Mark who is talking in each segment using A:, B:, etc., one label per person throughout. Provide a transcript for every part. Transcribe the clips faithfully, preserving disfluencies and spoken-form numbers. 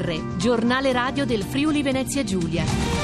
A: R, giornale radio del Friuli Venezia Giulia.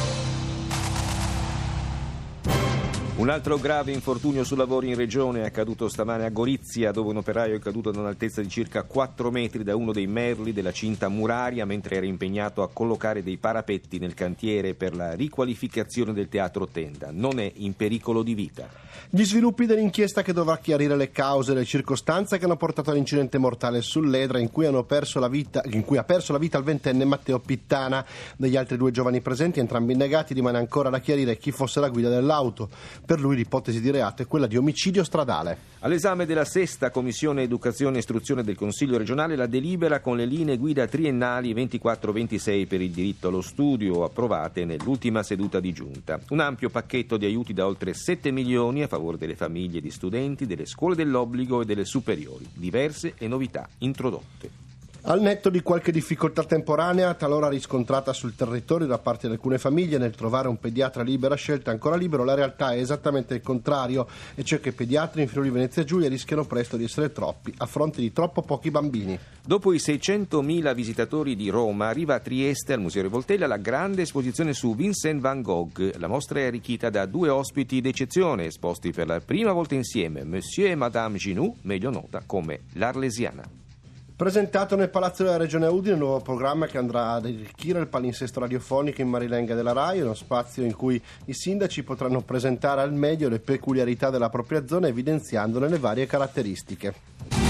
B: Un altro grave infortunio sul lavoro in regione è accaduto stamane a Gorizia, dove un operaio è caduto da un'altezza di circa quattro metri da uno dei merli della cinta muraria mentre era impegnato a collocare dei parapetti nel cantiere per la riqualificazione del teatro Tenda. Non è in pericolo di vita.
C: Gli sviluppi dell'inchiesta che dovrà chiarire le cause e le circostanze che hanno portato all'incidente mortale sull'Edra in cui, hanno perso la vita, in cui ha perso la vita il ventenne Matteo Pittana. Degli altri due giovani presenti, entrambi indagati, rimane ancora da chiarire chi fosse la guida dell'auto. Per lui l'ipotesi di reato è quella di omicidio stradale.
B: All'esame della sesta Commissione Educazione e Istruzione del Consiglio regionale la delibera con le linee guida triennali ventiquattro ventisei per il diritto allo studio, approvate nell'ultima seduta di giunta. Un ampio pacchetto di aiuti da oltre sette milioni a favore delle famiglie di studenti, delle scuole dell'obbligo e delle superiori. Diverse le novità introdotte.
C: Al netto di qualche difficoltà temporanea, talora riscontrata sul territorio da parte di alcune famiglie nel trovare un pediatra libera scelta ancora libero, la realtà è esattamente il contrario, e cioè che i pediatri in Friuli Venezia Giulia rischiano presto di essere troppi a fronte di troppo pochi bambini.
B: Dopo i seicentomila visitatori di Roma, arriva a Trieste al Museo Rivoltella la grande esposizione su Vincent van Gogh. La mostra è arricchita da due ospiti d'eccezione, esposti per la prima volta insieme, Monsieur e Madame Ginoux, meglio nota come l'Arlesiana.
C: Presentato nel Palazzo della Regione Udine un nuovo programma che andrà ad arricchire il palinsesto radiofonico in Marilenga della RAI, uno spazio in cui i sindaci potranno presentare al meglio le peculiarità della propria zona, evidenziandone le varie caratteristiche.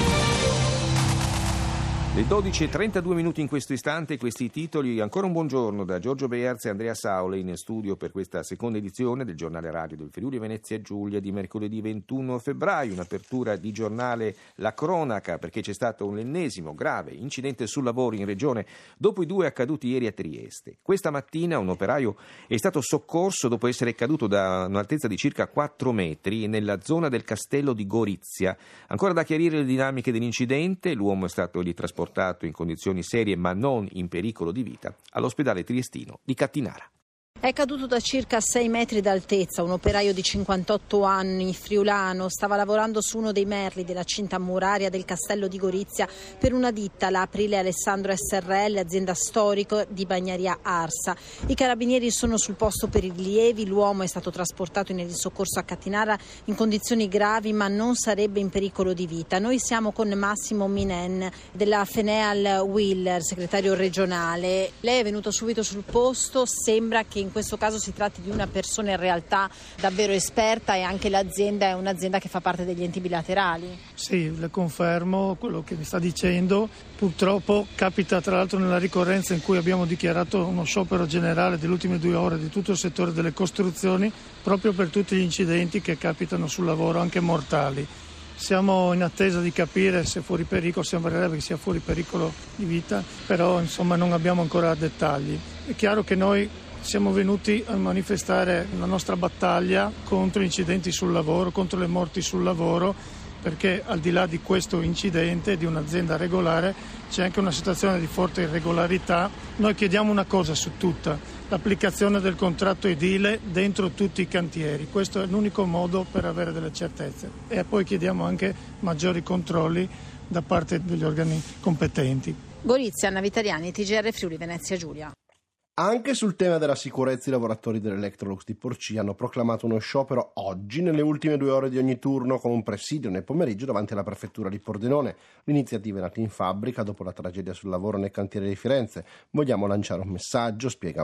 B: Le dodici e trentadue minuti in questo istante, questi i titoli. Ancora un buongiorno da Giorgio Bearzi e Andrea Saule in studio per questa seconda edizione del giornale radio del Friuli Venezia Giulia di mercoledì ventuno febbraio, un'apertura di giornale La Cronaca, perché c'è stato un ennesimo grave incidente sul lavoro in regione dopo i due accaduti ieri a Trieste. Questa mattina un operaio è stato soccorso dopo essere caduto da un'altezza di circa quattro metri nella zona del castello di Gorizia. Ancora da chiarire le dinamiche dell'incidente, l'uomo è stato lì trasportato in condizioni serie ma non in pericolo di vita all'ospedale triestino di Cattinara.
D: È caduto da circa sei metri d'altezza, un operaio di cinquantotto anni, friulano, stava lavorando su uno dei merli della cinta muraria del castello di Gorizia per una ditta, la Aprile Alessandro S R L, azienda storica di Bagnaria Arsa. I carabinieri sono sul posto per i rilievi, l'uomo è stato trasportato in soccorso a Cattinara in condizioni gravi ma non sarebbe in pericolo di vita. Noi siamo con Massimo Minen della Feneal Wheeler, segretario regionale. Lei è venuto subito sul posto, sembra che in In questo caso si tratti di una persona in realtà davvero esperta e anche l'azienda è un'azienda che fa parte degli enti bilaterali.
E: Sì, le confermo quello che mi sta dicendo. Purtroppo capita tra l'altro nella ricorrenza in cui abbiamo dichiarato uno sciopero generale delle ultime due ore di tutto il settore delle costruzioni proprio per tutti gli incidenti che capitano sul lavoro, anche mortali. Siamo in attesa di capire se fuori pericolo, sembrerebbe che sia fuori pericolo di vita, però insomma non abbiamo ancora dettagli. È chiaro che noi siamo venuti a manifestare la nostra battaglia contro gli incidenti sul lavoro, contro le morti sul lavoro, perché al di là di questo incidente di un'azienda regolare c'è anche una situazione di forte irregolarità. Noi chiediamo una cosa su tutta, l'applicazione del contratto edile dentro tutti i cantieri. Questo è l'unico modo per avere delle certezze. E poi chiediamo anche maggiori controlli da parte degli organi competenti.
D: Gorizia, Anna Vitariani, T G R Friuli Venezia Giulia.
C: Anche sul tema della sicurezza i lavoratori dell'Electrolux di Porcì hanno proclamato uno sciopero oggi nelle ultime due ore di ogni turno con un presidio nel pomeriggio davanti alla prefettura di Pordenone. L'iniziativa è nata in fabbrica dopo la tragedia sul lavoro nel cantiere di Firenze. Vogliamo lanciare un messaggio, spiega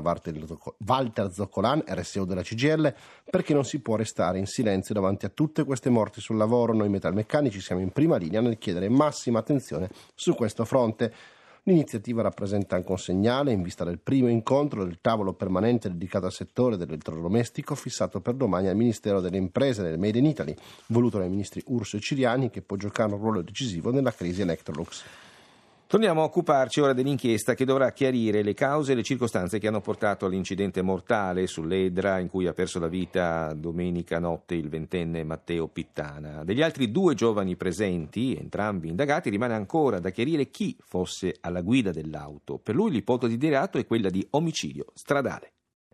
C: Walter Zoccolan, R S U della C G I L, perché non si può restare in silenzio davanti a tutte queste morti sul lavoro. Noi metalmeccanici siamo in prima linea nel chiedere massima attenzione su questo fronte. L'iniziativa rappresenta anche un segnale in vista del primo incontro del tavolo permanente dedicato al settore dell'elettrodomestico fissato per domani al Ministero delle Imprese del Made in Italy, voluto dai ministri Urso e Ciriani, che può giocare un ruolo decisivo nella crisi Electrolux.
B: Torniamo a occuparci ora dell'inchiesta che dovrà chiarire le cause e le circostanze che hanno portato all'incidente mortale sull'Edra in cui ha perso la vita domenica notte il ventenne Matteo Pittana. Degli altri due giovani presenti, entrambi indagati, rimane ancora da chiarire chi fosse alla guida dell'auto. Per lui l'ipotesi di reato è quella di omicidio stradale.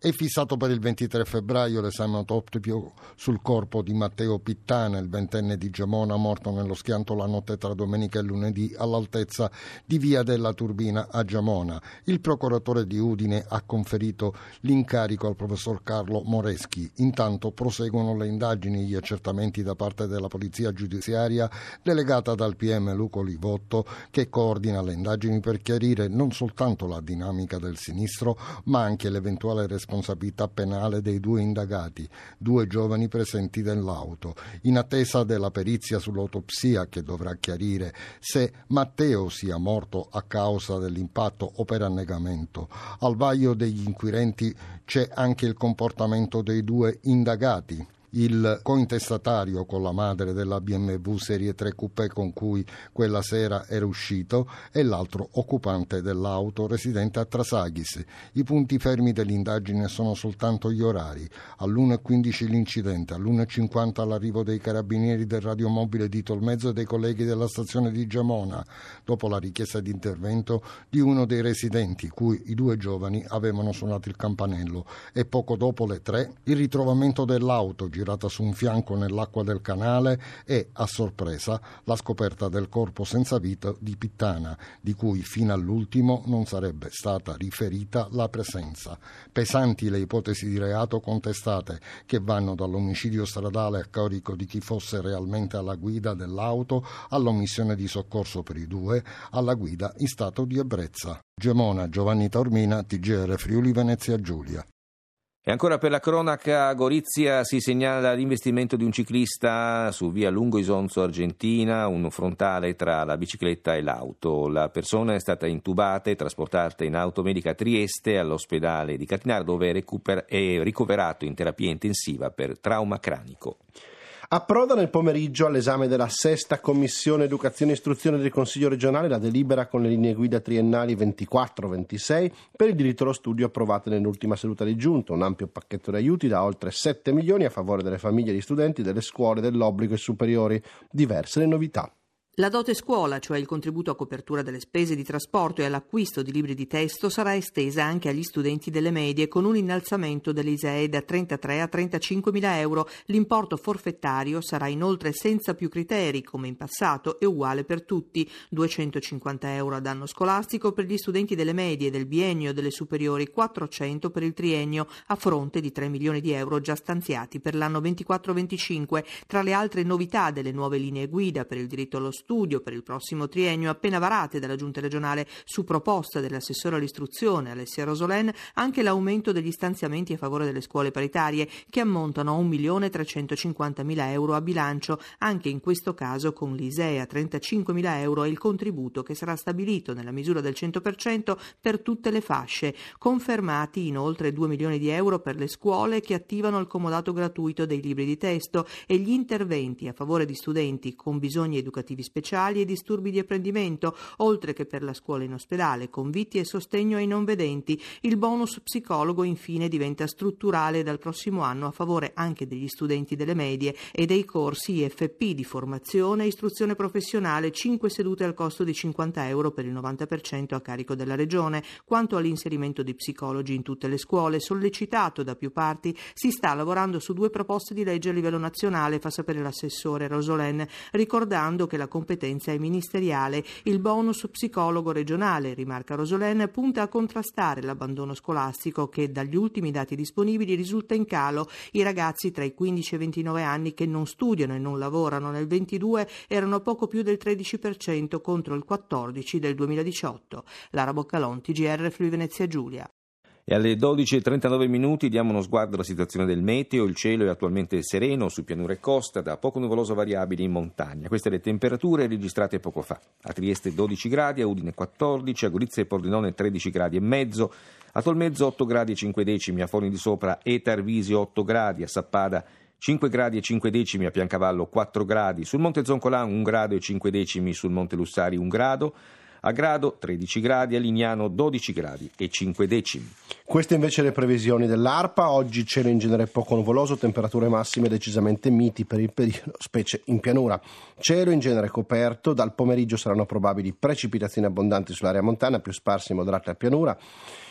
F: È fissato per il ventitré febbraio l'esame autoptico sul corpo di Matteo Pittana, il ventenne di Gemona, morto nello schianto la notte tra domenica e lunedì all'altezza di Via della Turbina a Gemona. Il procuratore di Udine ha conferito l'incarico al professor Carlo Moreschi. Intanto proseguono le indagini e gli accertamenti da parte della polizia giudiziaria delegata dal P M Luco Livotto, che coordina le indagini per chiarire non soltanto la dinamica del sinistro, ma anche l'eventuale responsabilità responsabilità penale dei due indagati, due giovani presenti nell'auto, in attesa della perizia sull'autopsia che dovrà chiarire se Matteo sia morto a causa dell'impatto o per annegamento. Al vaglio degli inquirenti c'è anche il comportamento dei due indagati. Il cointestatario con la madre della B M W Serie tre Coupé con cui quella sera era uscito e l'altro occupante dell'auto residente a Trasaghis. I punti fermi dell'indagine sono soltanto gli orari. All'una e quindici l'incidente, all'una e cinquanta l'arrivo dei carabinieri del radiomobile di Tolmezzo e dei colleghi della stazione di Gemona, dopo la richiesta di intervento di uno dei residenti, cui i due giovani avevano suonato il campanello, e poco dopo le tre il ritrovamento dell'auto girata su un fianco nell'acqua del canale e, a sorpresa, la scoperta del corpo senza vita di Pittana, di cui fino all'ultimo non sarebbe stata riferita la presenza. Pesanti le ipotesi di reato contestate, che vanno dall'omicidio stradale a carico di chi fosse realmente alla guida dell'auto, all'omissione di soccorso per i due, alla guida in stato di ebbrezza. Gemona, Giovanni Taormina, T G R Friuli Venezia Giulia.
B: E ancora per la cronaca, a Gorizia si segnala l'investimento di un ciclista su via Lungo Isonzo Argentina, un frontale tra la bicicletta e l'auto. La persona è stata intubata e trasportata in automedica a Trieste all'ospedale di Catinara, dove è, recuper- è ricoverato in terapia intensiva per trauma cranico.
C: Approda nel pomeriggio all'esame della sesta Commissione Educazione e Istruzione del Consiglio regionale la delibera con le linee guida triennali ventiquattro ventisei per il diritto allo studio approvate nell'ultima seduta di giunta, un ampio pacchetto di aiuti da oltre sette milioni a favore delle famiglie e degli studenti delle scuole dell'obbligo e superiori. Diverse le novità.
G: La dote scuola, cioè il contributo a copertura delle spese di trasporto e all'acquisto di libri di testo, sarà estesa anche agli studenti delle medie con un innalzamento dell'I S E E da trentatré a trentacinquemila euro. L'importo forfettario sarà inoltre senza più criteri, come in passato, e uguale per tutti, duecentocinquanta euro ad anno scolastico per gli studenti delle medie, del biennio, delle superiori, quattrocento per il triennio, a fronte di tre milioni di euro già stanziati per l'anno ventiquattro venticinque. Tra le altre novità delle nuove linee guida per il diritto allo studio per il prossimo triennio, appena varate dalla Giunta regionale su proposta dell'assessore all'istruzione Alessia Rosolén, anche l'aumento degli stanziamenti a favore delle scuole paritarie, che ammontano a un milione trecentocinquantamila euro a bilancio, anche in questo caso con l'I S E E a trentacinquemila euro e il contributo che sarà stabilito nella misura del cento per cento per tutte le fasce. Confermati inoltre due milioni di euro per le scuole che attivano il comodato gratuito dei libri di testo e gli interventi a favore di studenti con bisogni educativi speciali e disturbi di apprendimento, oltre che per la scuola in ospedale, con viti e sostegno ai non vedenti. Il bonus psicologo infine diventa strutturale dal prossimo anno a favore anche degli studenti delle medie e dei corsi I F P di formazione e istruzione professionale, cinque sedute al costo di cinquanta euro per il novanta per cento a carico della Regione. Quanto all'inserimento di psicologi in tutte le scuole, sollecitato da più parti, si sta lavorando su due proposte di legge a livello nazionale, fa sapere l'assessore Rosolén, ricordando che la competenza è ministeriale. Il bonus psicologo regionale, rimarca Rosolén, punta a contrastare l'abbandono scolastico che dagli ultimi dati disponibili risulta in calo. I ragazzi tra i quindici e i ventinove anni che non studiano e non lavorano nel ventidue erano poco più del tredici per cento contro il quattordici per cento del duemiladiciotto. Lara Boccalon, T G R Friuli Venezia Giulia.
B: E alle dodici e trentanove minuti diamo uno sguardo alla situazione del meteo. Il cielo è attualmente sereno su pianura e costa, da poco nuvoloso variabile in montagna. Queste le temperature registrate poco fa. A Trieste dodici gradi, a Udine quattordici, a Gorizia e Pordenone tredici gradi e mezzo, a Tolmezzo otto gradi e cinque decimi, a Forni di Sopra e Tarvisio otto gradi, a Sappada cinque gradi e cinque decimi, a Piancavallo quattro gradi, sul Monte Zoncolan un grado e cinque decimi, sul Monte Lussari un grado, a Grado tredici gradi, a Lignano dodici gradi e cinque decimi.
C: Queste invece le previsioni dell'ARPA. Oggi cielo in genere poco nuvoloso, temperature massime decisamente miti per il periodo, specie in pianura. Cielo in genere coperto, dal pomeriggio saranno probabili precipitazioni abbondanti sull'area montana, più sparse e moderate a pianura.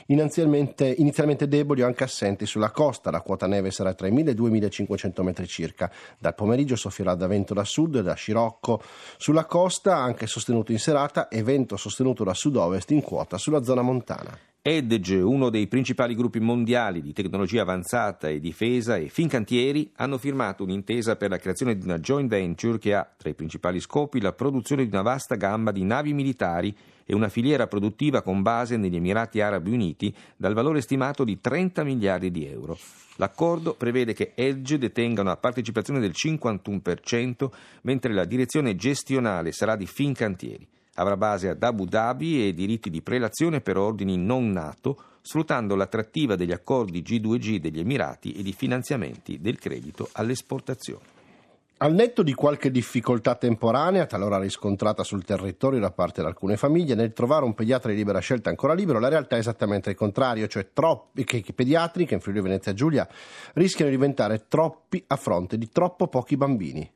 C: inizialmente, inizialmente deboli o anche assenti sulla costa. La quota neve sarà tra i mille e i duemilacinquecento metri circa. Dal pomeriggio soffierà da vento da sud e da scirocco sulla costa, anche sostenuto in serata, e vento sostenuto da sud-ovest in quota sulla zona montana.
B: Edge, uno dei principali gruppi mondiali di tecnologia avanzata e difesa, e Fincantieri hanno firmato un'intesa per la creazione di una joint venture che ha tra i principali scopi la produzione di una vasta gamma di navi militari e una filiera produttiva con base negli Emirati Arabi Uniti dal valore stimato di trenta miliardi di euro. L'accordo prevede che Edge detenga una partecipazione del cinquantuno per cento, mentre la direzione gestionale sarà di Fincantieri. Avrà base ad Abu Dhabi e diritti di prelazione per ordini non NATO, sfruttando l'attrattiva degli accordi G due G degli Emirati e di finanziamenti del credito all'esportazione.
C: Al netto di qualche difficoltà temporanea, talora riscontrata sul territorio da parte di alcune famiglie, nel trovare un pediatra di libera scelta ancora libero, la realtà è esattamente il contrario, cioè troppi, che i pediatri che in Friuli Venezia Giulia rischiano di diventare troppi a fronte di troppo pochi bambini.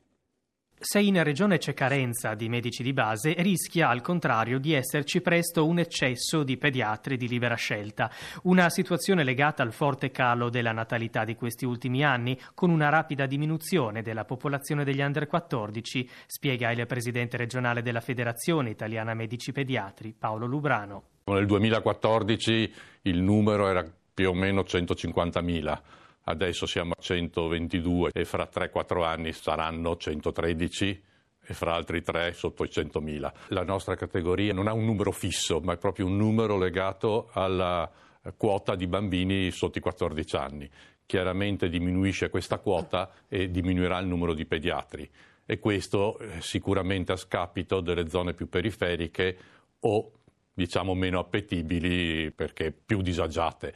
H: Se in regione c'è carenza di medici di base, rischia al contrario di esserci presto un eccesso di pediatri di libera scelta. Una situazione legata al forte calo della natalità di questi ultimi anni, con una rapida diminuzione della popolazione degli under quattordici, spiega il presidente regionale della Federazione Italiana Medici Pediatri, Paolo Lubrano.
I: Nel duemilaquattordici il numero era più o meno centocinquantamila. Adesso siamo a centoventidue e fra tre quattro anni saranno centotredici e fra altri tre sotto i centomila. La nostra categoria non ha un numero fisso, ma è proprio un numero legato alla quota di bambini sotto i quattordici anni. Chiaramente diminuisce questa quota e diminuirà il numero di pediatri, e questo sicuramente a scapito delle zone più periferiche o diciamo meno appetibili perché più disagiate.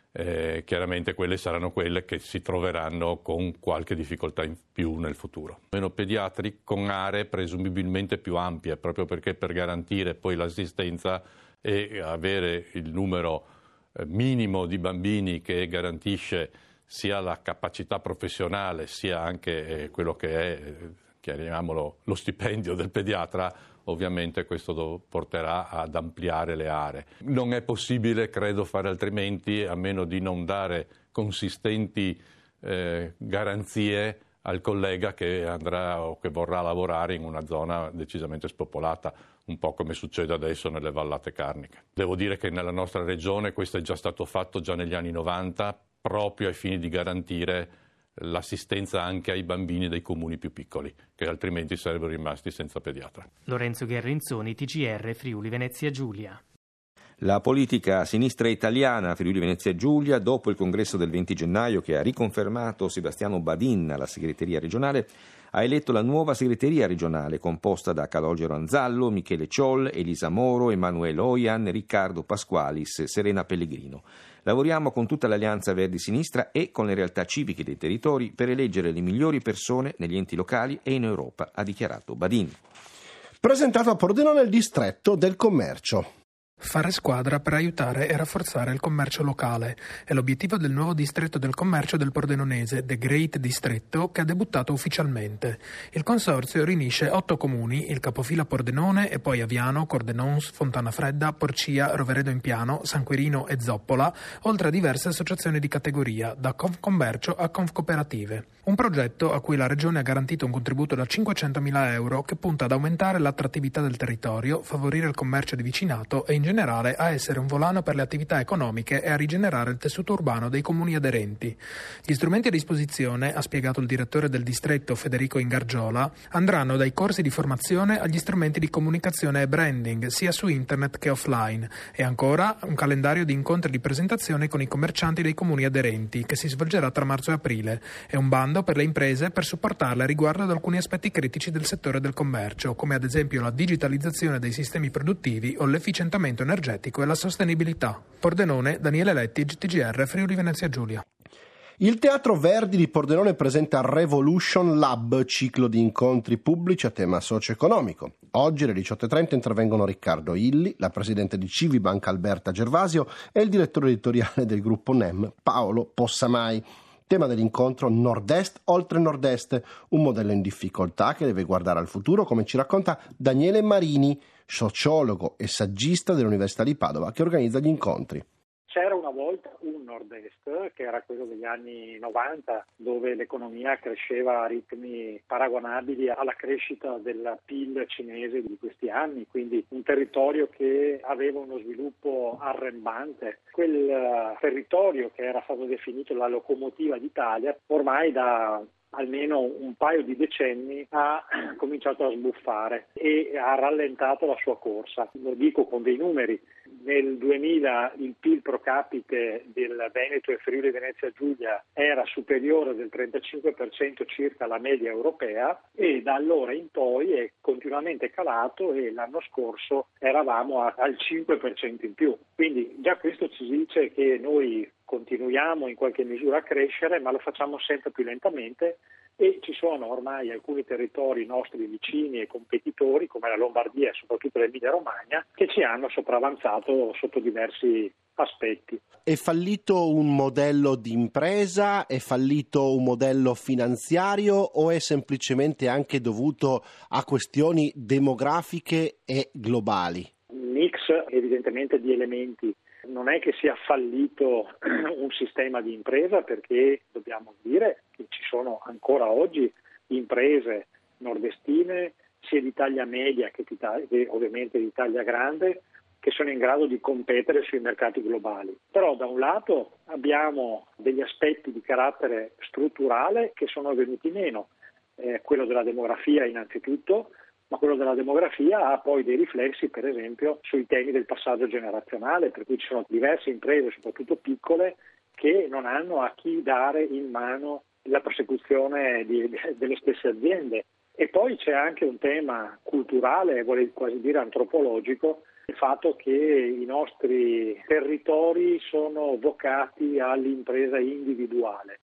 I: Eh, chiaramente quelle saranno quelle che si troveranno con qualche difficoltà in più nel futuro. Meno pediatri con aree presumibilmente più ampie, proprio perché per garantire poi l'assistenza e avere il numero eh, minimo di bambini che garantisce sia la capacità professionale sia anche eh, quello che è, eh, chiamiamolo, lo stipendio del pediatra. Ovviamente questo porterà ad ampliare le aree. Non è possibile, credo, fare altrimenti, a meno di non dare consistenti eh, garanzie al collega che andrà o che vorrà lavorare in una zona decisamente spopolata, un po' come succede adesso nelle vallate carniche. Devo dire che nella nostra regione questo è già stato fatto già negli anni novanta, proprio ai fini di garantire l'assistenza anche ai bambini dei comuni più piccoli, che altrimenti sarebbero rimasti senza pediatra.
H: Lorenzo Guerrinzoni, T G R, Friuli Venezia Giulia.
B: La politica a sinistra italiana, Friuli Venezia Giulia, dopo il congresso del venti gennaio che ha riconfermato Sebastiano Badin alla segreteria regionale, ha eletto la nuova segreteria regionale composta da Calogero Anzallo, Michele Cioll, Elisa Moro, Emanuele Oian, Riccardo Pasqualis, Serena Pellegrino. Lavoriamo con tutta l'Alleanza Verdi Sinistra e con le realtà civiche dei territori per eleggere le migliori persone negli enti locali e in Europa, ha dichiarato Badin.
C: Presentato a Pordenone il distretto del commercio.
J: Fare squadra per aiutare e rafforzare il commercio locale è l'obiettivo del nuovo distretto del commercio del Pordenonese, The Great Distretto, che ha debuttato ufficialmente. Il consorzio riunisce otto comuni, il capofila Pordenone e poi Aviano, Cordenons, Fontana Fredda, Porcia, Roveredo in Piano, San Quirino e Zoppola, oltre a diverse associazioni di categoria, da Confcommercio a Confcooperative. Un progetto a cui la Regione ha garantito un contributo da cinquecentomila euro che punta ad aumentare l'attrattività del territorio, favorire il commercio di vicinato e in generale a essere un volano per le attività economiche e a rigenerare il tessuto urbano dei comuni aderenti. Gli strumenti a disposizione, ha spiegato il direttore del distretto Federico Ingargiola, andranno dai corsi di formazione agli strumenti di comunicazione e branding, sia su internet che offline, e ancora un calendario di incontri e di presentazione con i commercianti dei comuni aderenti, che si svolgerà tra marzo e aprile, e un bando per le imprese per supportarle riguardo ad alcuni aspetti critici del settore del commercio, come ad esempio la digitalizzazione dei sistemi produttivi o l'efficientamento energetico e la sostenibilità. Pordenone, Daniele Letti, T G R, Friuli Venezia Giulia.
C: Il Teatro Verdi di Pordenone presenta Revolution Lab, ciclo di incontri pubblici a tema socio-economico. Oggi alle diciotto e trenta intervengono Riccardo Illi, la presidente di Civibanca Alberta Gervasio e il direttore editoriale del gruppo N E M Paolo Possamai. Tema dell'incontro Nord-Est oltre Nord-Est, un modello in difficoltà che deve guardare al futuro, come ci racconta Daniele Marini, sociologo e saggista dell'Università di Padova, che organizza gli incontri.
K: C'era una volta un nord-est, che era quello degli anni novanta, dove l'economia cresceva a ritmi paragonabili alla crescita del P I L cinese di questi anni, quindi un territorio che aveva uno sviluppo arrembante. Quel territorio che era stato definito la locomotiva d'Italia, ormai da almeno un paio di decenni ha cominciato a sbuffare e ha rallentato la sua corsa. Lo dico con dei numeri. Nel duemila il P I L pro capite del Veneto e Friuli Venezia Giulia era superiore del trentacinque per cento circa alla media europea e da allora in poi è continuamente calato e l'anno scorso eravamo a, al cinque per cento in più. Quindi già questo ci dice che noi continuiamo in qualche misura a crescere, ma lo facciamo sempre più lentamente e ci sono ormai alcuni territori nostri vicini e competitori come la Lombardia e soprattutto l'Emilia Romagna che ci hanno sopravanzato sotto diversi aspetti.
C: È fallito un modello di impresa? È fallito un modello finanziario o è semplicemente anche dovuto a questioni demografiche e globali?
K: Un mix evidentemente di elementi. Non è che sia fallito un sistema di impresa, perché dobbiamo dire che ci sono ancora oggi imprese nordestine sia di taglia media che, di taglia, che ovviamente di taglia grande che sono in grado di competere sui mercati globali. Però da un lato abbiamo degli aspetti di carattere strutturale che sono venuti meno, eh, quello della demografia innanzitutto, ma quello della demografia ha poi dei riflessi, per esempio, sui temi del passaggio generazionale, per cui ci sono diverse imprese, soprattutto piccole, che non hanno a chi dare in mano la prosecuzione di, delle stesse aziende. E poi c'è anche un tema culturale, vorrei quasi dire antropologico, il fatto che i nostri territori sono vocati all'impresa individuale.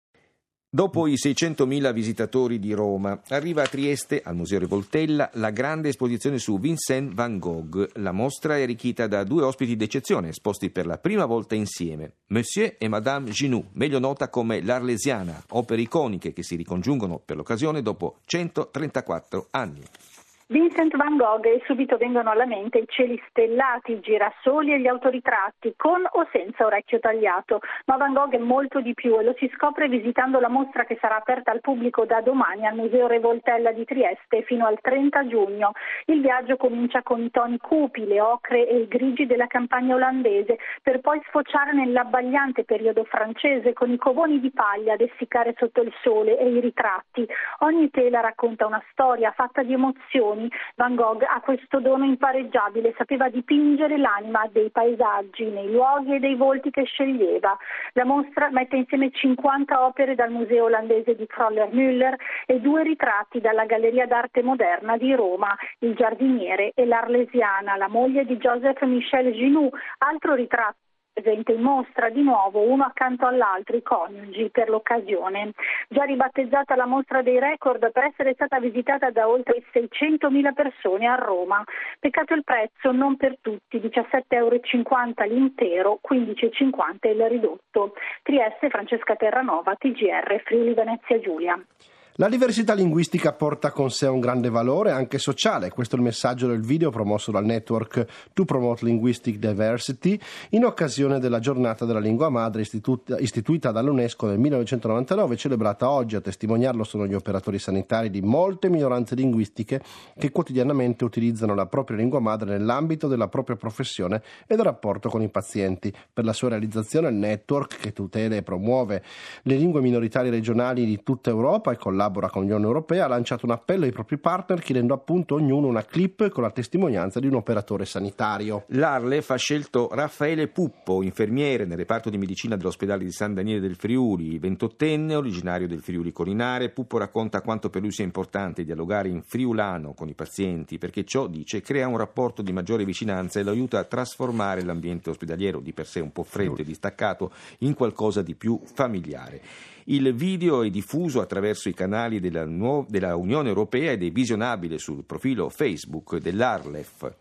B: Dopo i seicentomila visitatori di Roma, arriva a Trieste, al Museo Revoltella, la grande esposizione su Vincent van Gogh. La mostra è arricchita da due ospiti d'eccezione, esposti per la prima volta insieme. Monsieur e Madame Ginoux, meglio nota come L'Arlesiana, opere iconiche che si ricongiungono per l'occasione dopo centotrentaquattro anni.
L: Vincent van Gogh e subito vengono alla mente i cieli stellati, i girasoli e gli autoritratti, con o senza orecchio tagliato. Ma Van Gogh è molto di più e lo si scopre visitando la mostra che sarà aperta al pubblico da domani al Museo Revoltella di Trieste fino al trenta giugno. Il viaggio comincia con i toni cupi, le ocre e i grigi della campagna olandese, per poi sfociare nell'abbagliante periodo francese con i covoni di paglia ad essiccare sotto il sole e i ritratti. Ogni tela racconta una storia fatta di emozioni. Van Gogh ha questo dono impareggiabile, sapeva dipingere l'anima dei paesaggi, nei luoghi e dei volti che sceglieva. La mostra mette insieme cinquanta opere dal museo olandese di Kröller-Müller e due ritratti dalla Galleria d'Arte Moderna di Roma, il giardiniere e l'Arlesiana, la moglie di Joseph Michel Ginoux, altro ritratto presente in mostra di nuovo uno accanto all'altro, i coniugi per l'occasione. Già ribattezzata la mostra dei record per essere stata visitata da oltre seicentomila persone a Roma. Peccato il prezzo, non per tutti, diciassette virgola cinquanta euro l'intero, quindici virgola cinquanta il ridotto. Trieste, Francesca Terranova, T G R, Friuli Venezia Giulia.
C: La diversità linguistica porta con sé un grande valore anche sociale. Questo è il messaggio del video promosso dal network To Promote Linguistic Diversity in occasione della giornata della lingua madre istituita, istituita dall'UNESCO nel millenovecentonovantanove, celebrata oggi. A testimoniarlo sono gli operatori sanitari di molte minoranze linguistiche che quotidianamente utilizzano la propria lingua madre nell'ambito della propria professione e del rapporto con i pazienti. Per la sua realizzazione il network, che tutela e promuove le lingue minoritarie regionali di tutta Europa e collabora con l'Unione Europea, ha lanciato un appello ai propri partner chiedendo appunto ognuno una clip con la testimonianza di un operatore sanitario.
B: L'Arlef ha scelto Raffaele Puppo, infermiere nel reparto di medicina dell'ospedale di San Daniele del Friuli, ventottenne, originario del Friuli Corinare. Puppo racconta quanto per lui sia importante dialogare in friulano con i pazienti, perché ciò, dice, crea un rapporto di maggiore vicinanza e lo aiuta a trasformare l'ambiente ospedaliero, di per sé un po' freddo e distaccato, in qualcosa di più familiare. Il video è diffuso attraverso i canali della, nu- della Unione Europea ed è visionabile sul profilo Facebook dell'Arlef.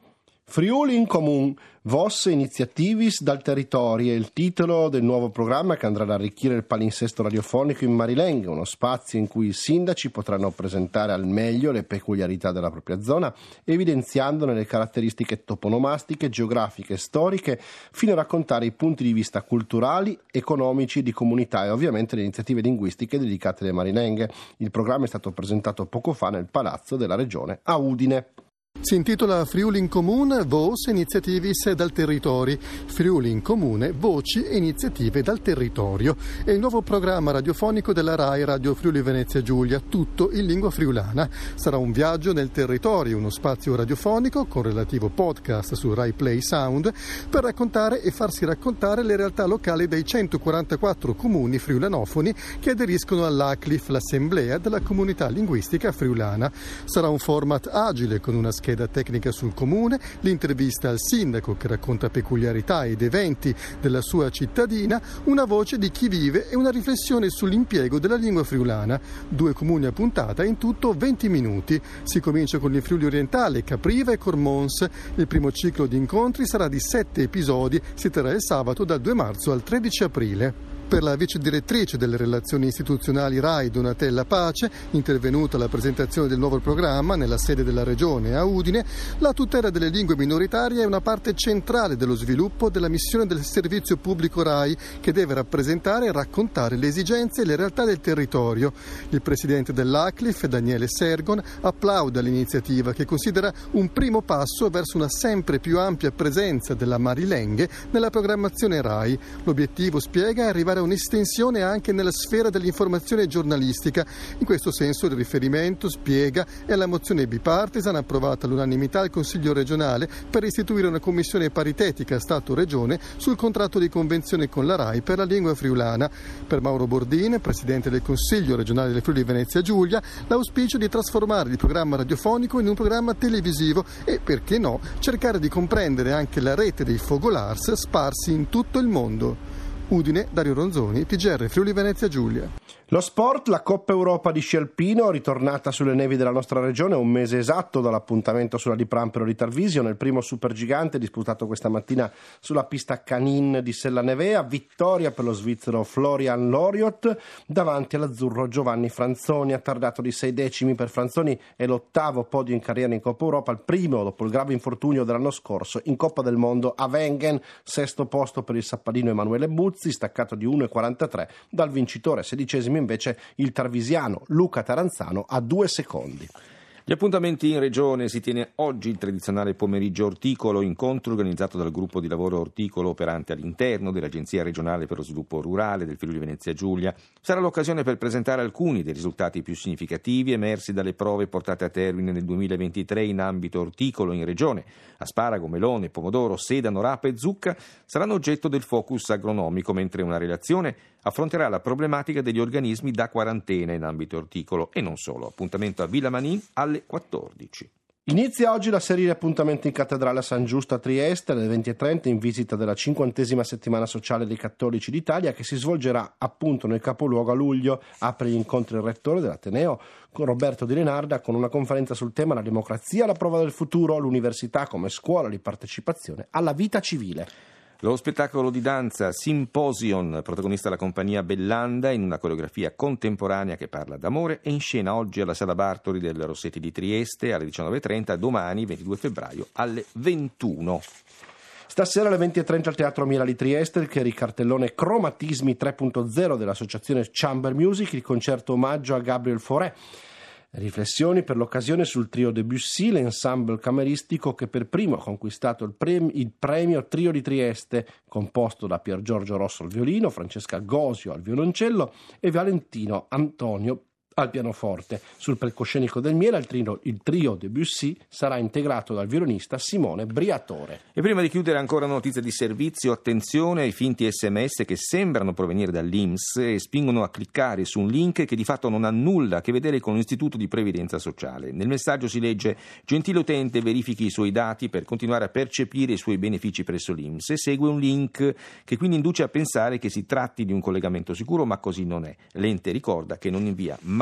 C: Friuli in Comune, Vos Initiativis dal Territorio è il titolo del nuovo programma che andrà ad arricchire il palinsesto radiofonico in Marilenghe, uno spazio in cui i sindaci potranno presentare al meglio le peculiarità della propria zona, evidenziandone le caratteristiche toponomastiche, geografiche e storiche, fino a raccontare i punti di vista culturali, economici, di comunità e ovviamente le iniziative linguistiche dedicate alle Marilenghe. Il programma è stato presentato poco fa nel Palazzo della Regione a Udine.
F: Si intitola Friuli in Comune, Voci Initiativis dal Territorio. Friuli in Comune, Voci e Iniziative dal Territorio. È il nuovo programma radiofonico della RAI Radio Friuli Venezia Giulia, tutto in lingua friulana. Sarà un viaggio nel territorio, uno spazio radiofonico con relativo podcast su Rai Play Sound per raccontare e farsi raccontare le realtà locali dei centoquarantaquattro comuni friulanofoni che aderiscono all'A C L I F, l'Assemblea della Comunità Linguistica Friulana. Sarà un format agile con una scheda tecnica sul comune, l'intervista al sindaco che racconta peculiarità ed eventi della sua cittadina, una voce di chi vive e una riflessione sull'impiego della lingua friulana. Due comuni a puntata, in tutto venti minuti. Si comincia con il Friuli orientale, Capriva e Cormons. Il primo ciclo di incontri sarà di sette episodi, si terrà il sabato dal due marzo al tredici aprile. Per la vice direttrice delle relazioni istituzionali RAI, Donatella Pace, intervenuta alla presentazione del nuovo programma nella sede della Regione a Udine, la tutela delle lingue minoritarie è una parte centrale dello sviluppo della missione del servizio pubblico RAI, che deve rappresentare e raccontare le esigenze e le realtà del territorio. Il presidente dell'A C L I F, Daniele Sergon, applauda l'iniziativa che considera un primo passo verso una sempre più ampia presenza della Marilenghe nella programmazione RAI. L'obiettivo, spiega, è arrivare un'estensione anche nella sfera dell'informazione giornalistica. In questo senso il riferimento, spiega, è alla mozione bipartisan approvata all'unanimità al Consiglio regionale per istituire una commissione paritetica Stato-Regione sul contratto di convenzione con la RAI per la lingua friulana. Per Mauro Bordin, presidente del Consiglio regionale del Friuli Venezia Giulia, l'auspicio di trasformare il programma radiofonico in un programma televisivo e, perché no, cercare di comprendere anche la rete dei Fogolars sparsi in tutto il mondo. Udine, Dario Ronzoni, T G R Friuli Venezia Giulia.
C: Lo sport, la Coppa Europa di sci alpino, ritornata sulle nevi della nostra regione un mese esatto dall'appuntamento sulla Liprampero di Tarvisio, nel primo supergigante disputato questa mattina sulla pista Canin di Sella Nevea. Vittoria per lo svizzero Florian Loriot davanti all'azzurro Giovanni Franzoni, attardato di sei decimi per Franzoni, è l'ottavo podio in carriera in Coppa Europa, il primo dopo il grave infortunio dell'anno scorso in Coppa del Mondo a Wengen. Sesto posto per il sappadino Emanuele Buzzi, staccato di uno virgola quarantatré dal vincitore. Sedicesimo invece il tarvisiano Luca Taranzano a due secondi.
B: Gli appuntamenti in regione: si tiene oggi il tradizionale pomeriggio orticolo, incontro organizzato dal gruppo di lavoro orticolo operante all'interno dell'Agenzia regionale per lo sviluppo rurale del Friuli Venezia Giulia. Sarà l'occasione per presentare alcuni dei risultati più significativi emersi dalle prove portate a termine nel duemilaventitré in ambito orticolo in regione. Asparago, melone, pomodoro, sedano, rape e zucca saranno oggetto del focus agronomico, mentre una relazione affronterà la problematica degli organismi da quarantena in ambito orticolo e non solo. Appuntamento a Villa Manin alle quattordici.
C: Inizia oggi la serie di appuntamenti in cattedrale a San Giusto a Trieste alle venti e trenta in visita della cinquantesima settimana sociale dei cattolici d'Italia, che si svolgerà appunto nel capoluogo a luglio. Apre gli incontri il rettore dell'Ateneo con Roberto Di Lenarda con una conferenza sul tema la democrazia, la prova del futuro, l'università come scuola di partecipazione alla vita civile.
B: Lo spettacolo di danza Symposion, protagonista la compagnia Bellanda in una coreografia contemporanea che parla d'amore, è in scena oggi alla Sala Bartoli del Rossetti di Trieste alle diciannove e trenta, domani ventidue febbraio alle ventuno.
C: Stasera alle venti e trenta al Teatro Mira di Trieste il cartellone Cromatismi tre punto zero dell'associazione Chamber Music, il concerto omaggio a Gabriel Fauré. Riflessioni per l'occasione sul trio Debussy, l'ensemble cameristico che per primo ha conquistato il, prem- il premio Trio di Trieste, composto da Pier Giorgio Rosso al violino, Francesca Gosio al violoncello e Valentino Antonio al pianoforte. Sul palcoscenico del Miele il trio, il trio Debussy sarà integrato dal violonista Simone Briatore.
B: E prima di chiudere ancora una notizia di servizio: attenzione ai finti sms che sembrano provenire dall'I N P S e spingono a cliccare su un link che di fatto non ha nulla a che vedere con l'Istituto di Previdenza Sociale. Nel messaggio si legge: gentile utente, verifichi i suoi dati per continuare a percepire i suoi benefici presso l'I N P S, e segue un link che quindi induce a pensare che si tratti di un collegamento sicuro, ma così non è. L'ente ricorda che non invia mai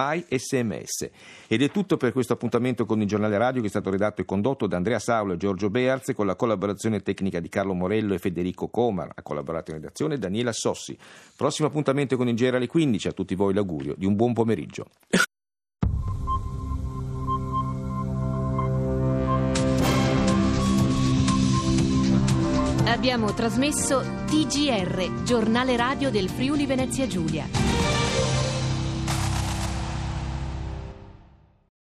B: Rai S M S. Ed è tutto per questo appuntamento con il giornale radio, che è stato redatto e condotto da Andrea Saulo e Giorgio Bearz, con la collaborazione tecnica di Carlo Morello e Federico Comar. Ha collaborato in redazione Daniela Sossi. Prossimo appuntamento con il G R alle quindici. A tutti voi l'augurio di un buon pomeriggio.
A: Abbiamo trasmesso T G R, giornale radio del Friuli Venezia Giulia.